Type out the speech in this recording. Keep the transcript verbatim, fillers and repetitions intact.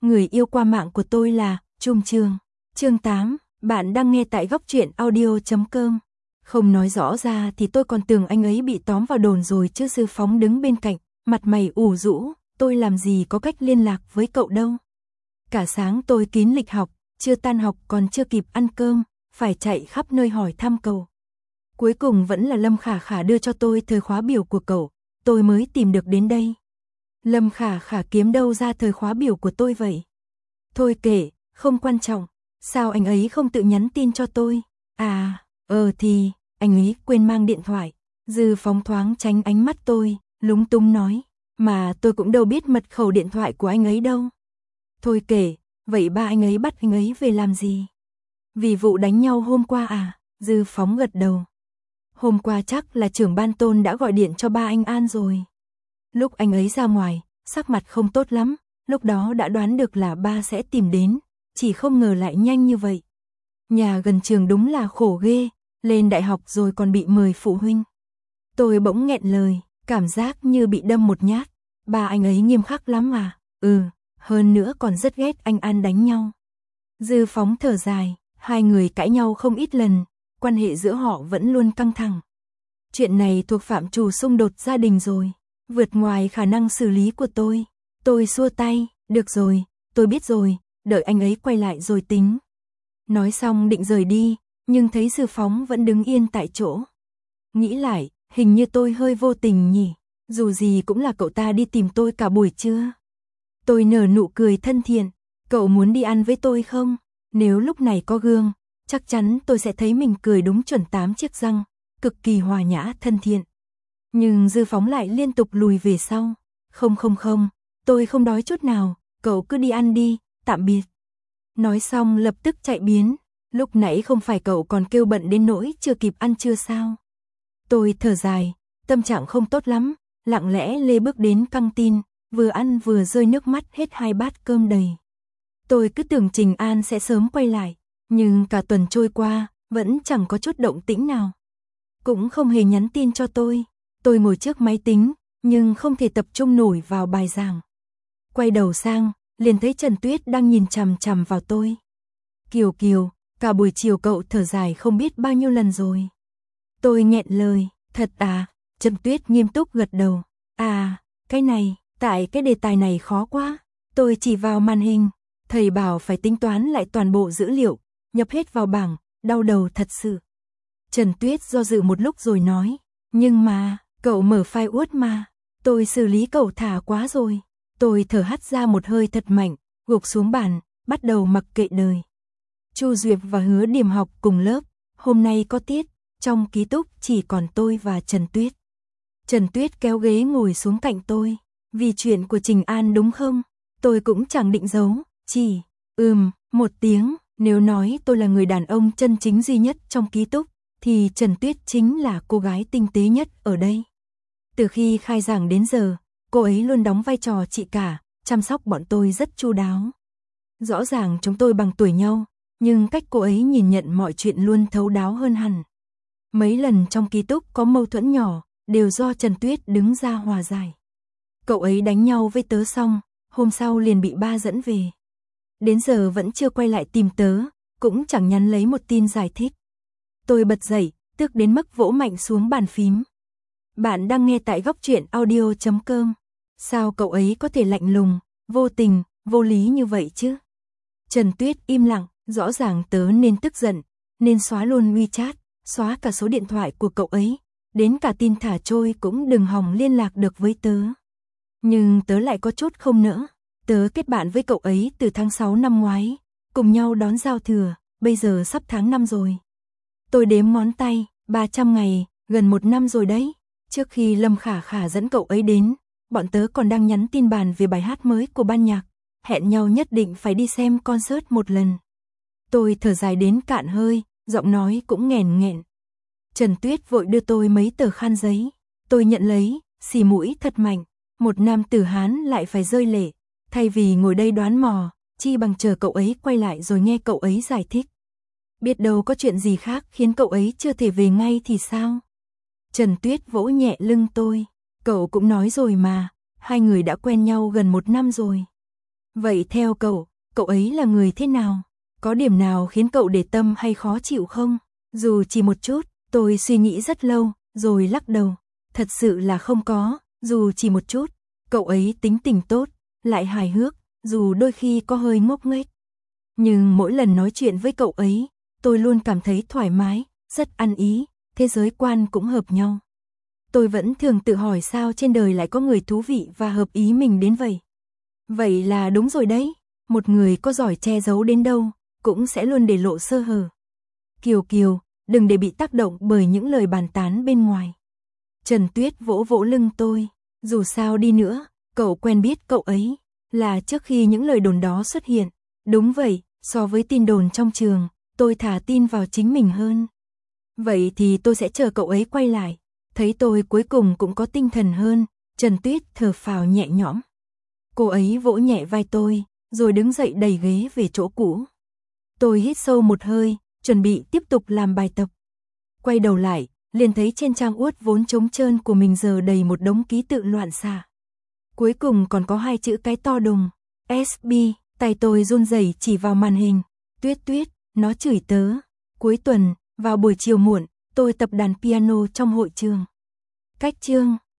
Người yêu qua mạng của tôi là Trung Trường. Chương tám, bạn đang nghe tại góc truyện audio chấm com. Không nói rõ ra thì tôi còn tưởng anh ấy bị tóm vào đồn rồi chứ. Dư Phóng đứng bên cạnh, mặt mày ủ rũ, tôi làm gì có cách liên lạc với cậu đâu. Cả sáng tôi kín lịch học, chưa tan học còn chưa kịp ăn cơm, phải chạy khắp nơi hỏi thăm cậu. Cuối cùng vẫn là Lâm Khả Khả đưa cho tôi thời khóa biểu của cậu, tôi mới tìm được đến đây. Lâm Khả Khả kiếm đâu ra thời khóa biểu của tôi vậy? Thôi kệ, không quan trọng, sao anh ấy không tự nhắn tin cho tôi? À, ờ thì, anh ấy quên mang điện thoại. Dư Phóng thoáng tránh ánh mắt tôi, lúng túng nói, mà tôi cũng đâu biết mật khẩu điện thoại của anh ấy đâu. Thôi kệ, vậy ba anh ấy bắt anh ấy về làm gì? Vì vụ đánh nhau hôm qua à? Dư Phóng gật đầu. Hôm qua chắc là trưởng ban Tôn đã gọi điện cho ba anh An rồi. Lúc anh ấy ra ngoài, sắc mặt không tốt lắm, lúc đó đã đoán được là ba sẽ tìm đến, chỉ không ngờ lại nhanh như vậy. Nhà gần trường đúng là khổ ghê, lên đại học rồi còn bị mời phụ huynh. Tôi bỗng nghẹn lời, cảm giác như bị đâm một nhát. Ba anh ấy nghiêm khắc lắm à? Ừ, hơn nữa còn rất ghét anh An đánh nhau. Dư Phóng thở dài, hai người cãi nhau không ít lần, quan hệ giữa họ vẫn luôn căng thẳng. Chuyện này thuộc phạm trù xung đột gia đình rồi, vượt ngoài khả năng xử lý của tôi. Tôi xua tay, được rồi, tôi biết rồi, đợi anh ấy quay lại rồi tính. Nói xong định rời đi, nhưng thấy Dư Phóng vẫn đứng yên tại chỗ. Nghĩ lại, hình như tôi hơi vô tình nhỉ, dù gì cũng là cậu ta đi tìm tôi cả buổi trưa. Tôi nở nụ cười thân thiện, cậu muốn đi ăn với tôi không? Nếu lúc này có gương, chắc chắn tôi sẽ thấy mình cười đúng chuẩn tám chiếc răng, cực kỳ hòa nhã thân thiện. Nhưng Dư Phóng lại liên tục lùi về sau. Không không không, tôi không đói chút nào, cậu cứ đi ăn đi, tạm biệt. Nói xong lập tức chạy biến, lúc nãy không phải cậu còn kêu bận đến nỗi chưa kịp ăn trưa sao? Tôi thở dài, tâm trạng không tốt lắm, lặng lẽ lê bước đến căng tin, vừa ăn vừa rơi nước mắt hết hai bát cơm đầy. Tôi cứ tưởng Trình An sẽ sớm quay lại, nhưng cả tuần trôi qua, vẫn chẳng có chút động tĩnh nào. Cũng không hề nhắn tin cho tôi. Tôi ngồi trước máy tính, nhưng không thể tập trung nổi vào bài giảng. Quay đầu sang, liền thấy Trần Tuyết đang nhìn chằm chằm vào tôi. Kiều Kiều, cả buổi chiều cậu thở dài không biết bao nhiêu lần rồi. Tôi nghẹn lời, thật à? Trần Tuyết nghiêm túc gật đầu. À, cái này, tại cái đề tài này khó quá. Tôi chỉ vào màn hình, thầy bảo phải tính toán lại toàn bộ dữ liệu, nhập hết vào bảng, đau đầu thật sự. Trần Tuyết do dự một lúc rồi nói, nhưng mà, cậu mở file Word mà, tôi xử lý cậu thả quá rồi. Tôi thở hắt ra một hơi thật mạnh, gục xuống bàn, bắt đầu mặc kệ đời. Chu Duyệt và Hứa Điểm học cùng lớp, hôm nay có tiết, trong ký túc chỉ còn tôi và Trần Tuyết. Trần Tuyết kéo ghế ngồi xuống cạnh tôi, vì chuyện của Trình An đúng không? Tôi cũng chẳng định giấu, chỉ, ừm, một tiếng, nếu nói tôi là người đàn ông chân chính duy nhất trong ký túc, thì Trần Tuyết chính là cô gái tinh tế nhất ở đây. Từ khi khai giảng đến giờ, cô ấy luôn đóng vai trò chị cả, chăm sóc bọn tôi rất chu đáo. Rõ ràng chúng tôi bằng tuổi nhau, nhưng cách cô ấy nhìn nhận mọi chuyện luôn thấu đáo hơn hẳn. Mấy lần trong ký túc có mâu thuẫn nhỏ, đều do Trần Tuyết đứng ra hòa giải. Cậu ấy đánh nhau với tớ xong, hôm sau liền bị ba dẫn về. Đến giờ vẫn chưa quay lại tìm tớ, cũng chẳng nhắn lấy một tin giải thích. Tôi bật dậy, tức đến mức vỗ mạnh xuống bàn phím. Bạn đang nghe tại góc truyện audio chấm com. Sao cậu ấy có thể lạnh lùng, vô tình, vô lý như vậy chứ? Trần Tuyết im lặng, rõ ràng tớ nên tức giận, nên xóa luôn WeChat, xóa cả số điện thoại của cậu ấy, đến cả tin thả trôi cũng đừng hòng liên lạc được với tớ. Nhưng tớ lại có chút không nỡ. Tớ kết bạn với cậu ấy từ tháng sáu năm ngoái, cùng nhau đón giao thừa, bây giờ sắp tháng năm rồi. Tôi đếm ngón tay, ba trăm ngày, gần một năm rồi đấy. Trước khi Lâm Khả Khả dẫn cậu ấy đến, bọn tớ còn đang nhắn tin bàn về bài hát mới của ban nhạc, hẹn nhau nhất định phải đi xem concert một lần. Tôi thở dài đến cạn hơi, giọng nói cũng nghẹn nghẹn. Trần Tuyết vội đưa tôi mấy tờ khăn giấy. Tôi nhận lấy, xì mũi thật mạnh. Một nam tử Hán lại phải rơi lệ. Thay vì ngồi đây đoán mò, chi bằng chờ cậu ấy quay lại rồi nghe cậu ấy giải thích. Biết đâu có chuyện gì khác khiến cậu ấy chưa thể về ngay thì sao? Trần Tuyết vỗ nhẹ lưng tôi. Cậu cũng nói rồi mà, hai người đã quen nhau gần một năm rồi. Vậy theo cậu, cậu ấy là người thế nào? Có điểm nào khiến cậu để tâm hay khó chịu không? Dù chỉ một chút, tôi suy nghĩ rất lâu, rồi lắc đầu. Thật sự là không có, dù chỉ một chút. Cậu ấy tính tình tốt, lại hài hước, dù đôi khi có hơi ngốc nghếch. Nhưng mỗi lần nói chuyện với cậu ấy, tôi luôn cảm thấy thoải mái, rất ăn ý, thế giới quan cũng hợp nhau. Tôi vẫn thường tự hỏi sao trên đời lại có người thú vị và hợp ý mình đến vậy. Vậy là đúng rồi đấy, một người có giỏi che giấu đến đâu, cũng sẽ luôn để lộ sơ hở. Kiều Kiều, đừng để bị tác động bởi những lời bàn tán bên ngoài. Trần Tuyết vỗ vỗ lưng tôi, dù sao đi nữa, cậu quen biết cậu ấy, là trước khi những lời đồn đó xuất hiện. Đúng vậy, so với tin đồn trong trường, tôi thà tin vào chính mình hơn. Vậy thì tôi sẽ chờ cậu ấy quay lại. Thấy tôi cuối cùng cũng có tinh thần hơn, Trần Tuyết thở phào nhẹ nhõm. Cô ấy vỗ nhẹ vai tôi, rồi đứng dậy đẩy ghế về chỗ cũ. Tôi hít sâu một hơi, chuẩn bị tiếp tục làm bài tập. Quay đầu lại, liền thấy trên trang Word vốn trống trơn của mình giờ đầy một đống ký tự loạn xạ. Cuối cùng còn có hai chữ cái to đùng, ét bê, tay tôi run rẩy chỉ vào màn hình. Tuyết Tuyết, nó chửi tớ. Cuối tuần, vào buổi chiều muộn, tôi tập đàn piano trong hội trường. Cách chương